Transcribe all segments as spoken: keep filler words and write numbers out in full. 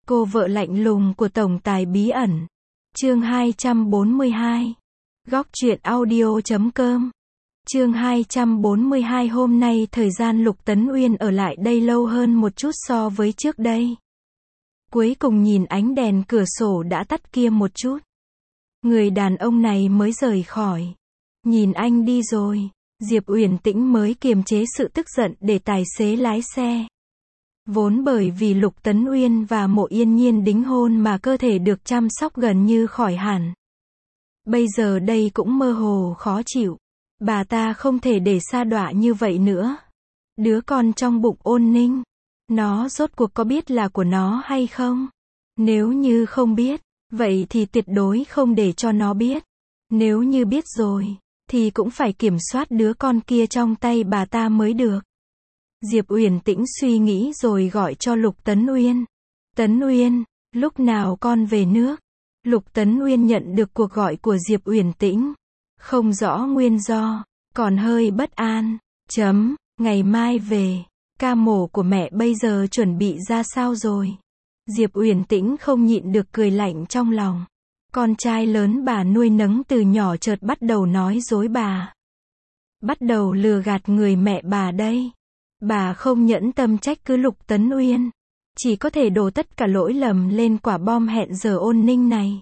Cô vợ lạnh lùng của tổng tài bí ẩn. Chương hai trăm bốn mươi hai. Góc truyện audio chấm com. Chương hai trăm bốn mươi hai. Hôm nay thời gian Lục Tấn Uyên ở lại đây lâu hơn một chút so với trước đây. Cuối cùng nhìn ánh đèn cửa sổ đã tắt kia một chút. Người đàn ông này mới rời khỏi. Nhìn anh đi rồi, Diệp Uyển Tĩnh mới kiềm chế sự tức giận để tài xế lái xe. Vốn bởi vì Lục Tấn Uyên và Mộ Yên Nhiên đính hôn mà cơ thể được chăm sóc gần như khỏi hẳn. Bây giờ đây cũng mơ hồ khó chịu. Bà ta không thể để sa đọa như vậy nữa. Đứa con trong bụng Ôn Ninh, nó rốt cuộc có biết là của nó hay không? Nếu như không biết, vậy thì tuyệt đối không để cho nó biết. Nếu như biết rồi, thì cũng phải kiểm soát đứa con kia trong tay bà ta mới được. Diệp Uyển Tĩnh suy nghĩ rồi gọi cho Lục Tấn Uyên. Tấn Uyên, lúc nào con về nước? Lục Tấn Uyên nhận được cuộc gọi của Diệp Uyển Tĩnh. Không rõ nguyên do, còn hơi bất an. Chấm, ngày mai về. Ca mổ của mẹ bây giờ chuẩn bị ra sao rồi? Diệp Uyển Tĩnh không nhịn được cười lạnh trong lòng. Con trai lớn bà nuôi nấng từ nhỏ chợt bắt đầu nói dối bà. Bắt đầu lừa gạt người mẹ bà đây. Bà không nhẫn tâm trách cứ Lục Tấn Uyên. Chỉ có thể đổ tất cả lỗi lầm lên quả bom hẹn giờ Ôn Ninh này.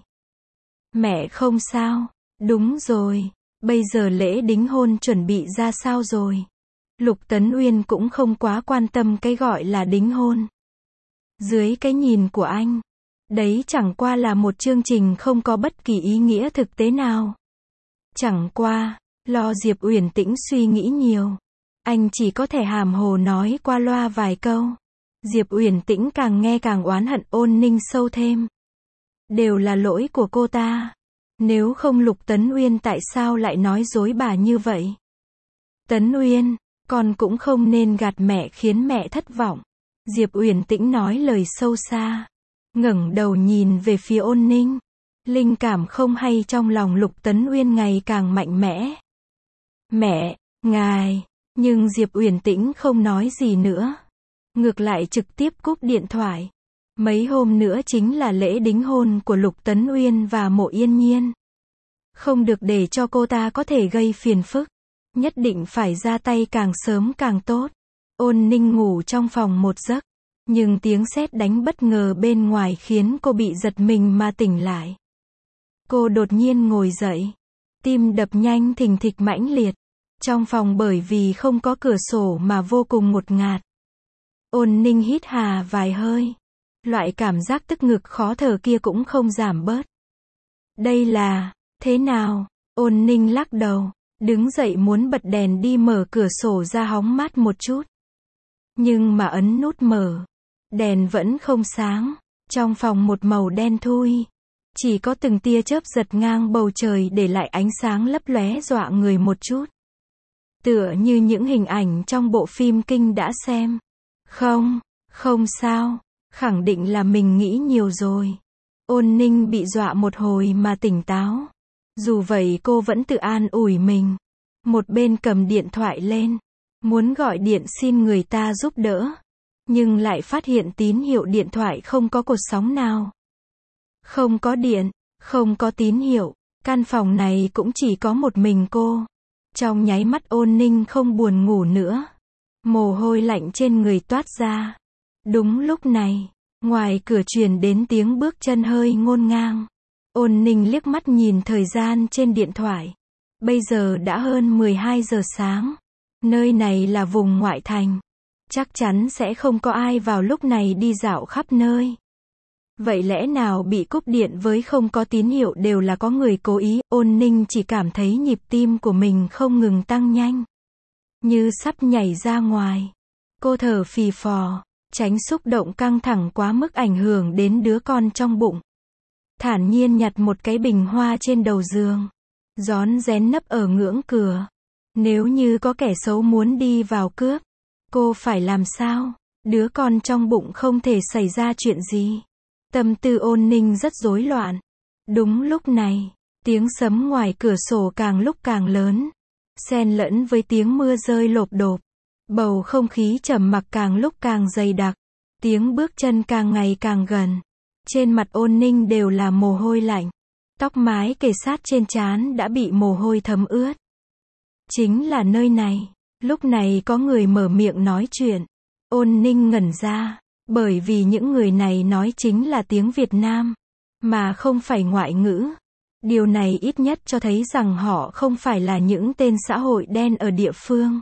Mẹ không sao. Đúng rồi. Bây giờ lễ đính hôn chuẩn bị ra sao rồi? Lục Tấn Uyên cũng không quá quan tâm cái gọi là đính hôn. Dưới cái nhìn của anh, đấy chẳng qua là một chương trình không có bất kỳ ý nghĩa thực tế nào. Chẳng qua, lo Diệp Uyển Tĩnh suy nghĩ nhiều. Anh chỉ có thể hàm hồ nói qua loa vài câu. Diệp Uyển Tĩnh càng nghe càng oán hận Ôn Ninh sâu thêm. Đều là lỗi của cô ta. Nếu không Lục Tấn Uyên tại sao lại nói dối bà như vậy? Tấn Uyên, con cũng không nên gạt mẹ khiến mẹ thất vọng. Diệp Uyển Tĩnh nói lời sâu xa. Ngẩng đầu nhìn về phía Ôn Ninh. Linh cảm không hay trong lòng Lục Tấn Uyên ngày càng mạnh mẽ. Mẹ, ngài. Nhưng Diệp Uyển Tĩnh không nói gì nữa. Ngược lại trực tiếp cúp điện thoại. Mấy hôm nữa chính là lễ đính hôn của Lục Tấn Uyên và Mộ Yên Nhiên. Không được để cho cô ta có thể gây phiền phức. Nhất định phải ra tay càng sớm càng tốt. Ôn Ninh ngủ trong phòng một giấc. Nhưng tiếng sét đánh bất ngờ bên ngoài khiến cô bị giật mình mà tỉnh lại. Cô đột nhiên ngồi dậy. Tim đập nhanh thình thịch mãnh liệt. Trong phòng bởi vì không có cửa sổ mà vô cùng ngột ngạt. Ôn Ninh hít hà vài hơi. Loại cảm giác tức ngực khó thở kia cũng không giảm bớt. Đây là, thế nào? Ôn Ninh lắc đầu, đứng dậy muốn bật đèn đi mở cửa sổ ra hóng mát một chút. Nhưng mà ấn nút mở, đèn vẫn không sáng. Trong phòng một màu đen thui. Chỉ có từng tia chớp giật ngang bầu trời để lại ánh sáng lấp lóe dọa người một chút. Tựa như những hình ảnh trong bộ phim kinh đã xem. Không, không sao. Khẳng định là mình nghĩ nhiều rồi. Ôn Ninh bị dọa một hồi mà tỉnh táo. Dù vậy cô vẫn tự an ủi mình. Một bên cầm điện thoại lên. Muốn gọi điện xin người ta giúp đỡ. Nhưng lại phát hiện tín hiệu điện thoại không có cột sóng nào. Không có điện, không có tín hiệu. Căn phòng này cũng chỉ có một mình cô. Trong nháy mắt Ôn Ninh không buồn ngủ nữa. Mồ hôi lạnh trên người toát ra. Đúng lúc này, ngoài cửa truyền đến tiếng bước chân hơi ngổn ngang. Ôn Ninh liếc mắt nhìn thời gian trên điện thoại. Bây giờ đã hơn mười hai giờ sáng. Nơi này là vùng ngoại thành. Chắc chắn sẽ không có ai vào lúc này đi dạo khắp nơi. Vậy lẽ nào bị cúp điện với không có tín hiệu đều là có người cố ý? Ôn Ninh chỉ cảm thấy nhịp tim của mình không ngừng tăng nhanh. Như sắp nhảy ra ngoài. Cô thở phì phò. Tránh xúc động căng thẳng quá mức ảnh hưởng đến đứa con trong bụng. Thản nhiên nhặt một cái bình hoa trên đầu giường. Rón rén nấp ở ngưỡng cửa. Nếu như có kẻ xấu muốn đi vào cướp, cô phải làm sao? Đứa con trong bụng không thể xảy ra chuyện gì. Tâm tư Ôn Ninh rất rối loạn. Đúng lúc này, tiếng sấm ngoài cửa sổ càng lúc càng lớn. Xen lẫn với tiếng mưa rơi lộp độp. Bầu không khí trầm mặc càng lúc càng dày đặc. Tiếng bước chân càng ngày càng gần. Trên mặt Ôn Ninh đều là mồ hôi lạnh. Tóc mái kề sát trên trán đã bị mồ hôi thấm ướt. Chính là nơi này. Lúc này có người mở miệng nói chuyện. Ôn Ninh ngẩn ra. Bởi vì những người này nói chính là tiếng Việt Nam. Mà không phải ngoại ngữ. Điều này ít nhất cho thấy rằng họ không phải là những tên xã hội đen ở địa phương.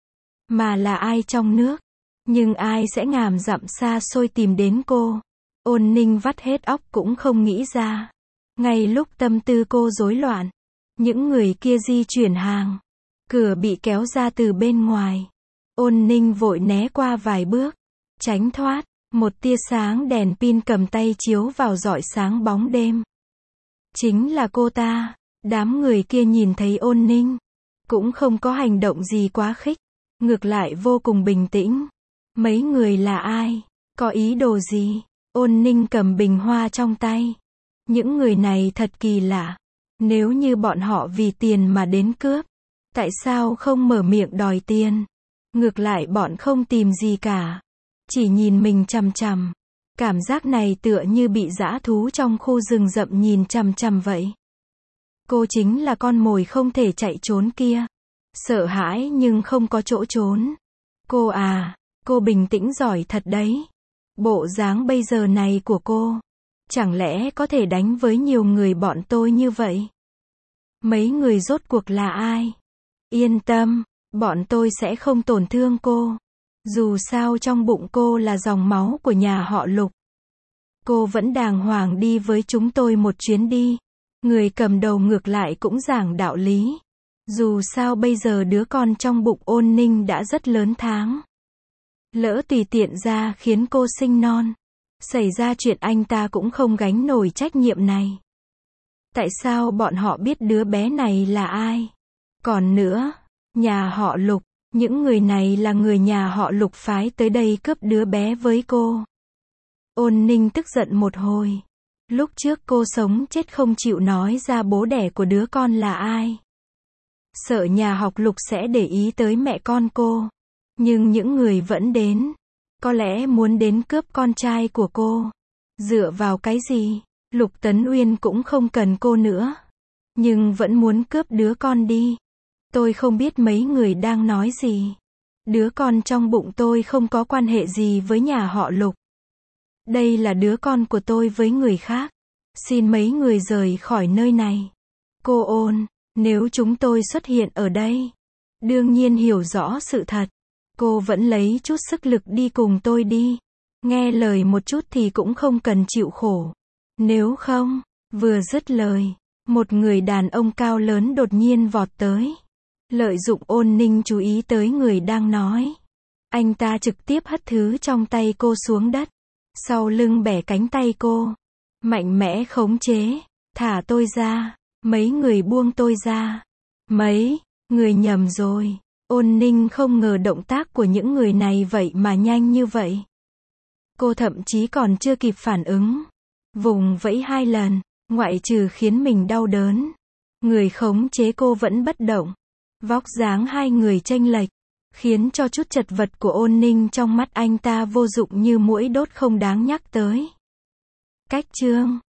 Mà là ai trong nước. Nhưng ai sẽ ngàn dặm xa xôi tìm đến cô. Ôn Ninh vắt hết óc cũng không nghĩ ra. Ngay lúc tâm tư cô rối loạn. Những người kia di chuyển hàng. Cửa bị kéo ra từ bên ngoài. Ôn Ninh vội né qua vài bước. Tránh thoát. Một tia sáng đèn pin cầm tay chiếu vào rọi sáng bóng đêm. Chính là cô ta. Đám người kia nhìn thấy Ôn Ninh. Cũng không có hành động gì quá khích. Ngược lại vô cùng bình tĩnh. Mấy người là ai? Có ý đồ gì? Ôn Ninh cầm bình hoa trong tay. Những người này thật kỳ lạ. Nếu như bọn họ vì tiền mà đến cướp. Tại sao không mở miệng đòi tiền? Ngược lại bọn không tìm gì cả. Chỉ nhìn mình chằm chằm. Cảm giác này tựa như bị dã thú trong khu rừng rậm nhìn chằm chằm vậy. Cô chính là con mồi không thể chạy trốn kia. Sợ hãi nhưng không có chỗ trốn. Cô à, cô bình tĩnh giỏi thật đấy. Bộ dáng bây giờ này của cô. Chẳng lẽ có thể đánh với nhiều người bọn tôi như vậy? Mấy người rốt cuộc là ai? Yên tâm, bọn tôi sẽ không tổn thương cô. Dù sao trong bụng cô là dòng máu của nhà họ Lục. Cô vẫn đàng hoàng đi với chúng tôi một chuyến đi. Người cầm đầu ngược lại cũng giảng đạo lý. Dù sao bây giờ đứa con trong bụng Ôn Ninh đã rất lớn tháng. Lỡ tùy tiện ra khiến cô sinh non. Xảy ra chuyện anh ta cũng không gánh nổi trách nhiệm này. Tại sao bọn họ biết đứa bé này là ai? Còn nữa, nhà họ Lục, những người này là người nhà họ Lục phái tới đây cướp đứa bé với cô. Ôn Ninh tức giận một hồi. Lúc trước cô sống chết không chịu nói ra bố đẻ của đứa con là ai. Sợ nhà họ Lục sẽ để ý tới mẹ con cô. Nhưng những người vẫn đến. Có lẽ muốn đến cướp con trai của cô. Dựa vào cái gì? Lục Tấn Uyên cũng không cần cô nữa. Nhưng vẫn muốn cướp đứa con đi. Tôi không biết mấy người đang nói gì. Đứa con trong bụng tôi không có quan hệ gì với nhà họ Lục. Đây là đứa con của tôi với người khác. Xin mấy người rời khỏi nơi này. Cô Ôn, nếu chúng tôi xuất hiện ở đây, đương nhiên hiểu rõ sự thật. Cô vẫn lấy chút sức lực đi cùng tôi đi. Nghe lời một chút thì cũng không cần chịu khổ. Nếu không, vừa dứt lời, một người đàn ông cao lớn đột nhiên vọt tới. Lợi dụng Ôn Ninh chú ý tới người đang nói. Anh ta trực tiếp hất thứ trong tay cô xuống đất. Sau lưng bẻ cánh tay cô. Mạnh mẽ khống chế. Thả tôi ra. Mấy người buông tôi ra. Mấy người nhầm rồi. Ôn Ninh không ngờ động tác của những người này vậy mà nhanh như vậy. Cô thậm chí còn chưa kịp phản ứng. Vùng vẫy hai lần. Ngoại trừ khiến mình đau đớn. Người khống chế cô vẫn bất động. Vóc dáng hai người chênh lệch. Khiến cho chút chật vật của Ôn Ninh trong mắt anh ta vô dụng như muỗi đốt không đáng nhắc tới. Cách chương